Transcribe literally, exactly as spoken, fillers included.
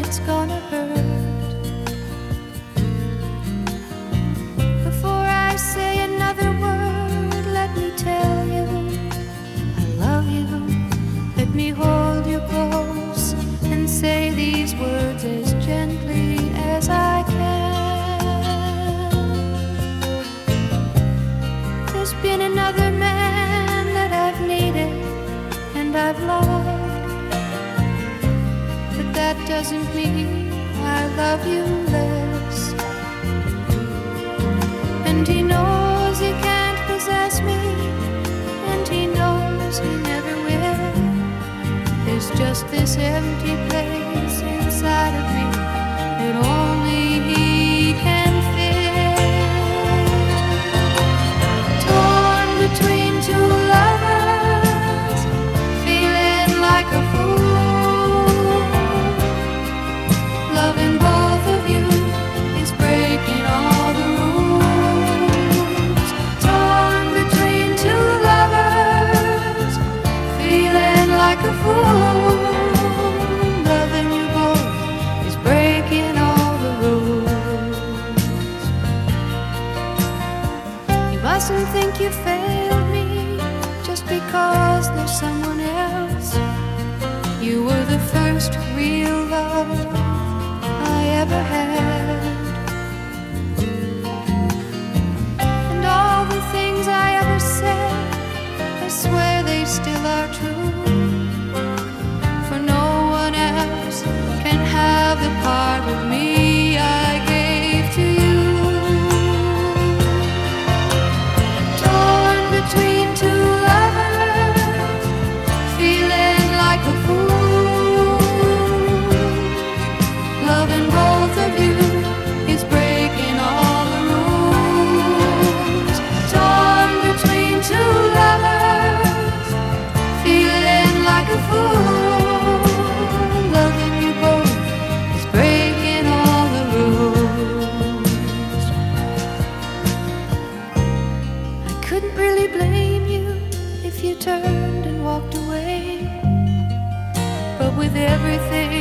it's gonna hurt. Before I say another word, let me tell you I love you. Let me hold you close and say these words as gently as I can. There's been another man that I've needed and I've loved, but that doesn't mean I love you less. And he knows he can't possess me, and he knows he never will. There's just this empty place inside of me that only he can fill. Torn between two lovers, feeling like a fool. Loving both of you is breaking all the rules. Torn between two lovers, feeling like a fool. Loving you both is breaking all the rules. You mustn't think you failed me just because there's someone else. You were the first real love I ever had. And all the things I ever said, I swear they still are true. For no one else can have the part of me I gave to you. Torn between two lovers, feeling like a fool. Loving both of you is breaking all the rules. Torn between two lovers, feeling like a fool. Loving you both is breaking all the rules. I couldn't really blame you if you turned and walked away, but with everything